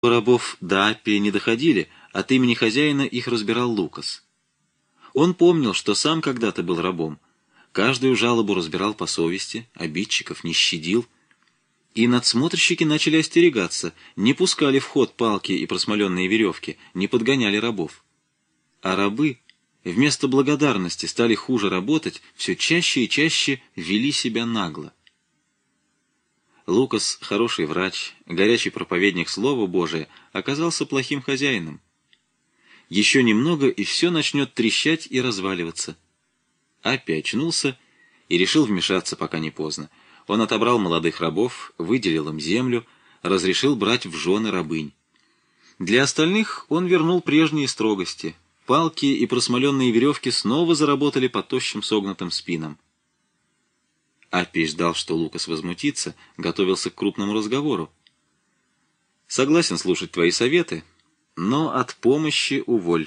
Рабов до Аппия не доходили, от имени хозяина их разбирал Лукас. Он помнил, что сам когда-то был рабом, каждую жалобу разбирал по совести, обидчиков не щадил, и надсмотрщики начали остерегаться, не пускали в ход палки и просмоленные веревки, не подгоняли рабов. А рабы вместо благодарности стали хуже работать, все чаще и чаще вели себя нагло. Лукас, хороший врач, горячий проповедник Слова Божия, оказался плохим хозяином. Еще немного, и все начнет трещать и разваливаться. Аппи очнулся и решил вмешаться, пока не поздно. Он отобрал молодых рабов, выделил им землю, разрешил брать в жены рабынь. Для остальных он вернул прежние строгости. Палки и просмоленные веревки снова заработали по тощим согнутым спинам. Аппи ждал, что Лукас возмутится, готовился к крупному разговору. «Согласен слушать твои советы, но от помощи уволь».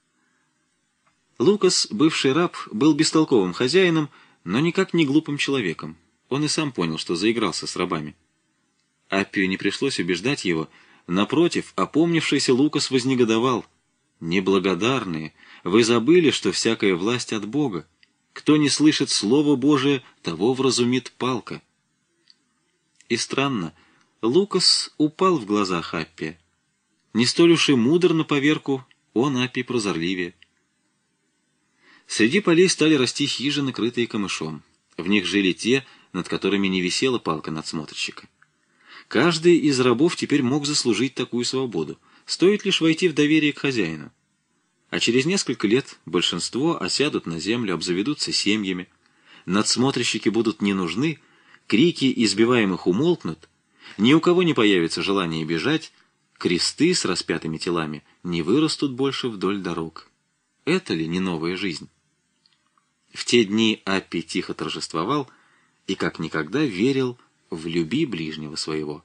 Лукас, бывший раб, был бестолковым хозяином, но никак не глупым человеком. Он и сам понял, что заигрался с рабами. Аппию не пришлось убеждать его. Напротив, опомнившийся Лукас вознегодовал. «Неблагодарные, вы забыли, что всякая власть от Бога. Кто не слышит Слово Божие, того вразумит палка». И странно, Лукас упал в глазах Аппия. Не столь уж и мудр на поверку, он, Аппий, прозорливее. Среди полей стали расти хижины, крытые камышом. В них жили те, над которыми не висела палка надсмотрщика. Каждый из рабов теперь мог заслужить такую свободу, стоит лишь войти в доверие к хозяину. А через несколько лет большинство осядут на землю, обзаведутся семьями, надсмотрщики будут не нужны, крики избиваемых умолкнут, ни у кого не появится желание бежать, кресты с распятыми телами не вырастут больше вдоль дорог. Это ли не новая жизнь? В те дни Аппи тихо торжествовал и как никогда верил в «люби ближнего своего».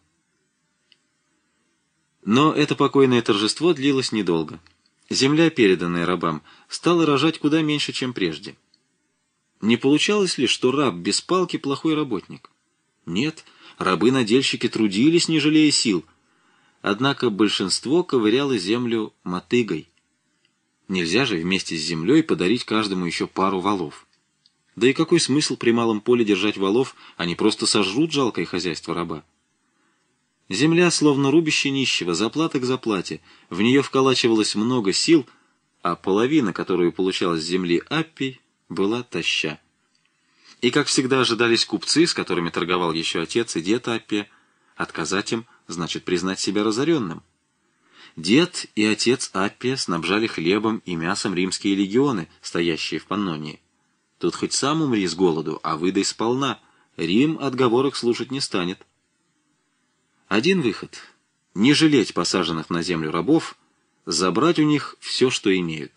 Но это покойное торжество длилось недолго. Земля, переданная рабам, стала рожать куда меньше, чем прежде. Не получалось ли, что раб без палки плохой работник? Нет, рабы-надельщики трудились, не жалея сил. Однако большинство ковыряло землю мотыгой. Нельзя же вместе с землей подарить каждому еще пару валов. Да и какой смысл при малом поле держать валов, они просто сожрут жалкое хозяйство раба. Земля, словно рубище нищего, заплата к заплате, в нее вколачивалось много сил, а половина, которую получал с земли Аппий, была таща. И, как всегда, ожидались купцы, с которыми торговал еще отец и дед Аппия. Отказать им значит признать себя разоренным. Дед и отец Аппия снабжали хлебом и мясом римские легионы, стоящие в Паннонии. Тут хоть сам умри с голоду, а выдай сполна, Рим отговорок слушать не станет. Один выход — не жалеть посаженных на землю рабов, забрать у них все, что имеют.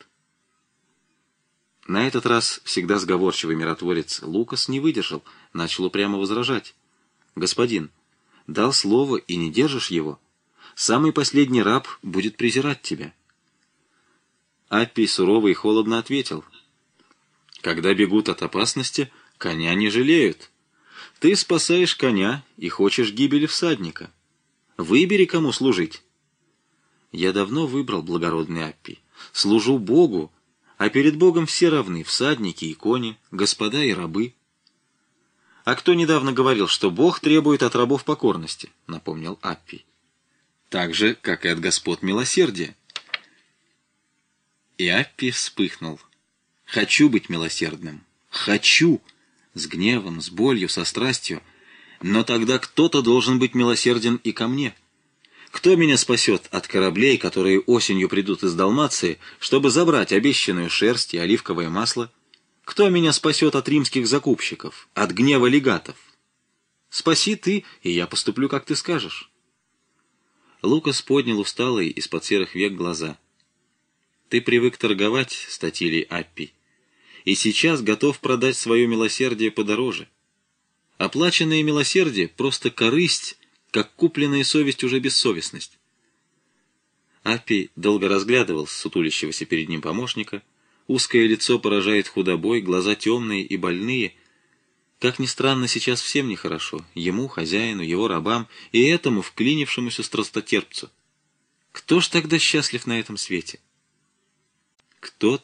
На этот раз всегда сговорчивый миротворец Лукас не выдержал, начал упрямо возражать. «Господин, дал слово и не держишь его. Самый последний раб будет презирать тебя». Аппий сурово и холодно ответил. «Когда бегут от опасности, коня не жалеют. Ты спасаешь коня и хочешь гибели всадника. Выбери, кому служить». «Я давно выбрал, благородный Аппий. Служу Богу, а перед Богом все равны, всадники и кони, господа и рабы». «А кто недавно говорил, что Бог требует от рабов покорности?» — напомнил Аппий. «Так же, как и от господ милосердия». И Аппий вспыхнул. «Хочу быть милосердным. Хочу!» С гневом, с болью, со страстью. «Но тогда кто-то должен быть милосерден и ко мне. Кто меня спасет от кораблей, которые осенью придут из Далмации, чтобы забрать обещанную шерсть и оливковое масло? Кто меня спасет от римских закупщиков, от гнева легатов? Спаси ты, и я поступлю, как ты скажешь». Лукас поднял усталые из-под серых век глаза. «Ты привык торговать, Статилий Аппий, и сейчас готов продать свое милосердие подороже. Оплаченное милосердие — просто корысть, как купленная совесть уже бессовестность». Аппий долго разглядывал сутулящегося перед ним помощника. Узкое лицо поражает худобой, глаза темные и больные. Как ни странно, сейчас всем нехорошо. Ему, хозяину, его рабам и этому вклинившемуся страстотерпцу. Кто ж тогда счастлив на этом свете? Кто